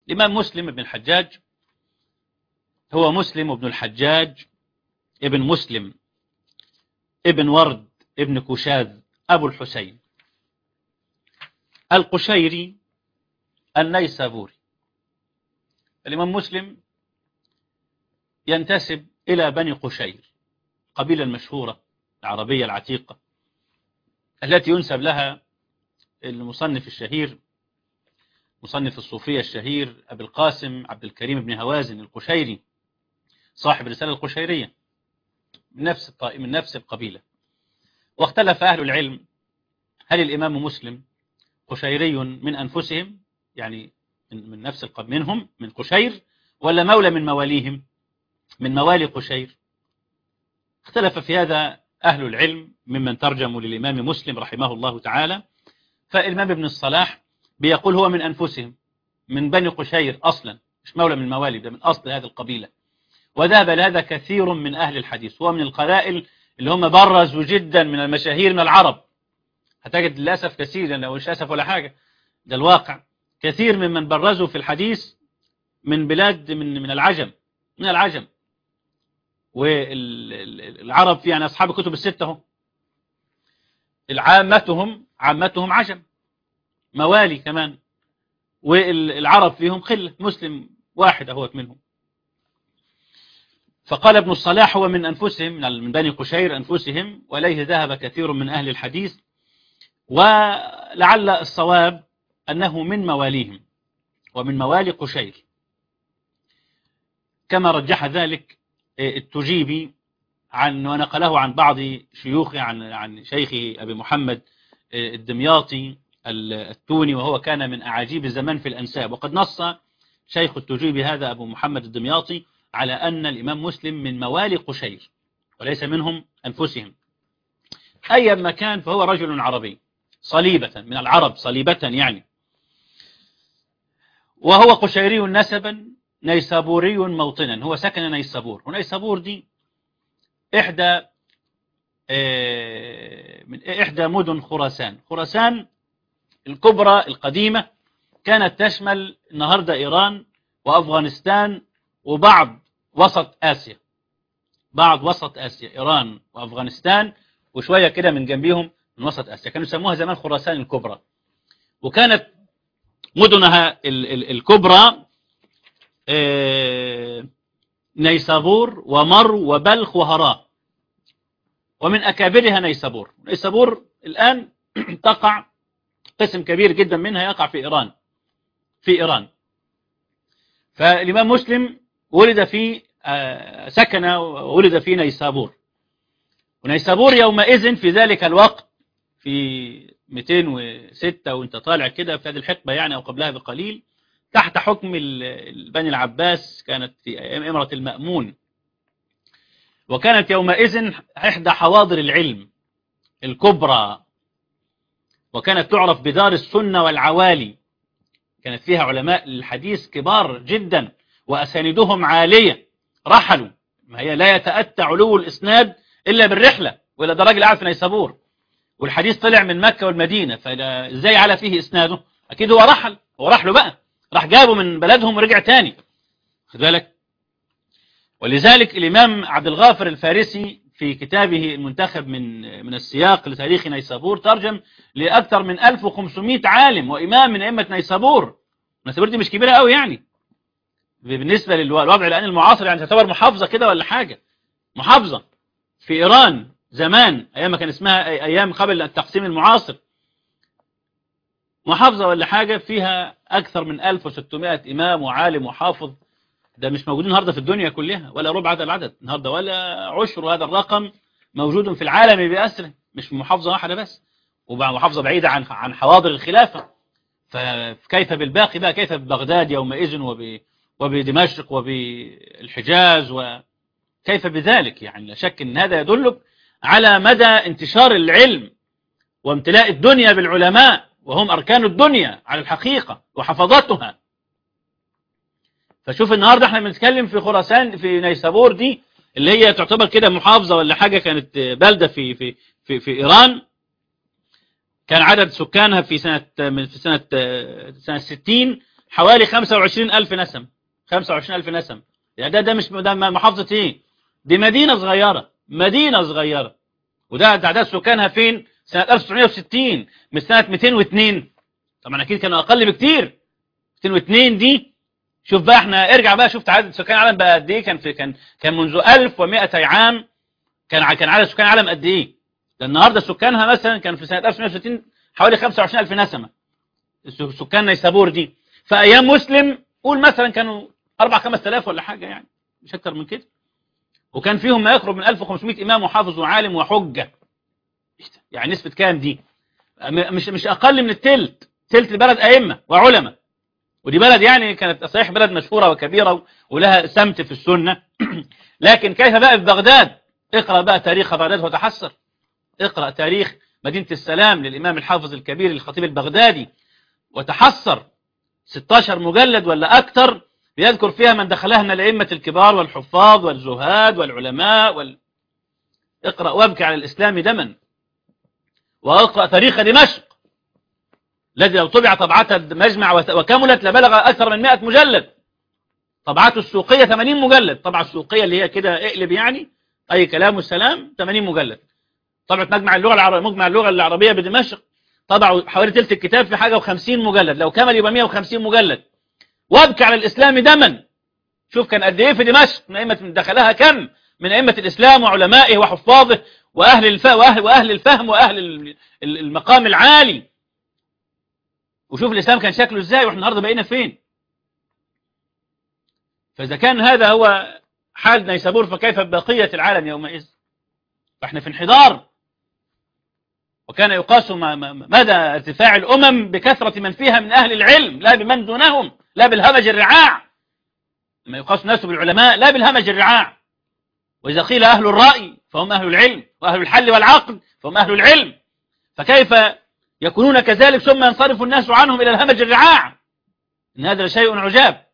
الإمام مسلم بن الحجاج هو مسلم بن الحجاج ابن مسلم ابن ورد ابن كشاذ أبو الحسين القشيري النيسابوري. الإمام مسلم ينتسب إلى بني قشير، قبيلة المشهورة العربية العتيقة التي ينسب لها المصنف الشهير مصنف الصوفية الشهير أبي القاسم عبد الكريم بن هوازن القشيري صاحب الرسالة القشيرية من نفس القبيلة. واختلف أهل العلم هل الإمام مسلم قشيري من أنفسهم، يعني من نفس القبيلة منهم من قشير، ولا مولى من مواليهم من موالي قشير. اختلف في هذا أهل العلم ممن ترجموا للإمام مسلم رحمه الله تعالى. فالإمام ابن الصلاح بيقول هو من أنفسهم من بني قشير أصلا، مش مولى من الموالي، ده من أصل هذه القبيلة. وذهب لهذا كثير من أهل الحديث، هو من القبائل اللي هم برزوا جدا من المشاهير من العرب. هتجد للأسف كثيرا، لو مش أسف ولا حاجة ده الواقع، كثير ممن برزوا في الحديث من بلاد من العجم والعرب في يعني أصحاب الكتب الستة هم عامتهم عجم موالي كمان، والعرب فيهم قلة، مسلم واحد أهوت منهم. فقال ابن الصلاح هو من أنفسهم من بني قشير أنفسهم، وإليه ذهب كثير من أهل الحديث، ولعل الصواب أنه من مواليهم ومن موالي قشير، كما رجح ذلك التجيبي ونقله عن بعض شيوخه عن شيخه أبي محمد الدمياطي التوني، وهو كان من أعاجيب الزمان في الأنساب. وقد نص شيخ التجيبي هذا أبو محمد الدمياطي على أن الإمام مسلم من موالي قشير وليس منهم أنفسهم. أي مكان فهو رجل عربي صليبة من العرب، صليبة يعني، وهو قشيري نسبا نيسابوري موطنا، هو سكن نيسابور. ونيسابور دي إحدى مدن خراسان الكبرى القديمة، كانت تشمل النهاردة إيران وأفغانستان وبعض وسط آسيا، إيران وأفغانستان وشوية كده من جنبيهم من وسط آسيا، كانوا يسموها زمان خراسان الكبرى. وكانت مدنها الكبرى نيسابور ومرو وبلخ وهراء، ومن أكابرها نيسابور الآن تقع قسم كبير جدا منها يقع في إيران. فالإمام مسلم ولد في نيسابور. ونيسابور يومئذ في ذلك الوقت في 206 وانت طالع كده في هذه الحقبة يعني أو قبلها بقليل، تحت حكم بني العباس، كانت في إمرة المأمون، وكانت يومئذ إحدى حواضر العلم الكبرى، وكانت تعرف بدار السنة والعوالي. كانت فيها علماء الحديث كبار جدا وأساندهم عالية، رحلوا، ما هي لا يتأتى علو الإسناد إلا بالرحلة، وإلا ده راجل قاعد في نيسابور والحديث طلع من مكة والمدينة، فإزاي على فيه إسناده؟ أكيد هو راح له بقى، راح جابه من بلدهم ورجع تاني، خد بالك. ولذلك الإمام عبد الغافر الفارسي في كتابه المنتخب من السياق لتاريخ نيسابور ترجم لأكثر من 1500 عالم وإمام من أئمة نيسابور. نيسابور دي مش كبيرة قوي يعني بالنسبة للوضع الآن المعاصر، يعني تعتبر محافظة كده ولا حاجة، محافظة في إيران زمان أيام ما كان اسمها أيام قبل التقسيم المعاصر، محافظة ولا حاجة فيها أكثر من 1600 إمام وعالم وحافظ. ده مش موجودين النهارده في الدنيا كلها، ولا ربع هذا العدد النهارده، ولا عشر هذا الرقم موجود في العالم بأسره، مش في محافظة واحدة بس، ومحافظة بعيدة عن حواضر الخلافة. فكيف بالباقي بقى؟ كيف ببغداد يومئذ وبدمشق وبالحجاز، وكيف بذلك؟ يعني لا شك أن هذا يدلك على مدى انتشار العلم وامتلاء الدنيا بالعلماء، وهم أركان الدنيا على الحقيقة وحفظتها. فشوف النهاردة احنا بنتكلم في خراسان، في نيسابور دي اللي هي تعتبر كده محافظة ولا حاجة، كانت بلدة في إيران، كان عدد سكانها في سنة 60 حوالي 25,000 نسمة. 25,000 نسمة يعني ده مش ده محافظة ايه؟ دي مدينة صغيرة، مدينة صغيرة. وده تعداد سكانها فين؟ سنة 1960 من سنة 202. طبعا أكيد كانوا أقل بكتير. 202 دي شوف بقى، احنا ارجع بقى شوف عدد سكان العالم بقى قد ايه. كان منذ 1200 عام كان عدد سكان العالم قد ايه؟ ده النهارده سكانها مثلا كان في سنة 1960 حوالي 25,000 نسمة. سكان نيسابور دي في أيام مسلم قول مثلا كانوا 4-5 آلاف ولا حاجة يعني، مش أكتر من كده. وكان فيهم ما يقرب من 1500 إمام وحافظ وعالم وحجة. يعني نسبة كام دي؟ مش أقل من التلت البلد أئمة وعلماء. ودي بلد يعني كانت صحيح بلد مشهورة وكبيرة ولها سمت في السنة. لكن كيف بقى في بغداد؟ اقرأ بقى تاريخ بغداد وتحسر. اقرأ تاريخ مدينة السلام للإمام الحافظ الكبير الخطيب البغدادي وتحسر. 16 مجلد ولا أكثر بيذكر فيها من دخلها من الأئمة الكبار والحفاظ والزهاد والعلماء اقرأ وابكي على الإسلام دما. واقرأ تاريخ دمشق الذي لو طبع طبعة المجمع وكملت لبلغ أكثر من 100 مجلد. طبعته السوقية 80 مجلد. طبعة السوقية اللي هي كده اقلب يعني أي كلام والسلام 80 مجلد. طبعة مجمع اللغة العربية بدمشق طبعوا حوالي تلت الكتاب في حاجة و50 مجلد. لو كمل يبقى 150 مجلد. وابكي على الإسلام دما. شوف كان قد إيه في دمشق من أئمة دخلها كم من أئمة الإسلام وعلمائه وحفاظه وأهل الفهم وأهل المقام العالي. وشوف الإسلام كان شكله إزاي وإحنا النهاردة بقينا فين. فإذا كان هذا هو حال نيسابور فكيف ببقية العالم يومئذ؟ فإحنا في انحدار. وكان يقاس مدى ارتفاع الأمم بكثرة من فيها من أهل العلم لا بمن دونهم، لا بالهمج الرعاع. لما يقاس الناس بالعلماء لا بالهمج الرعاع. وإذا قيل أهل الرأي فهم أهل العلم، وأهل الحل والعقل فهم أهل العلم. فكيف يكونون كذلك ثم ينصرف الناس عنهم إلى الهمج الرعاع؟ إن هذا شيء عجاب.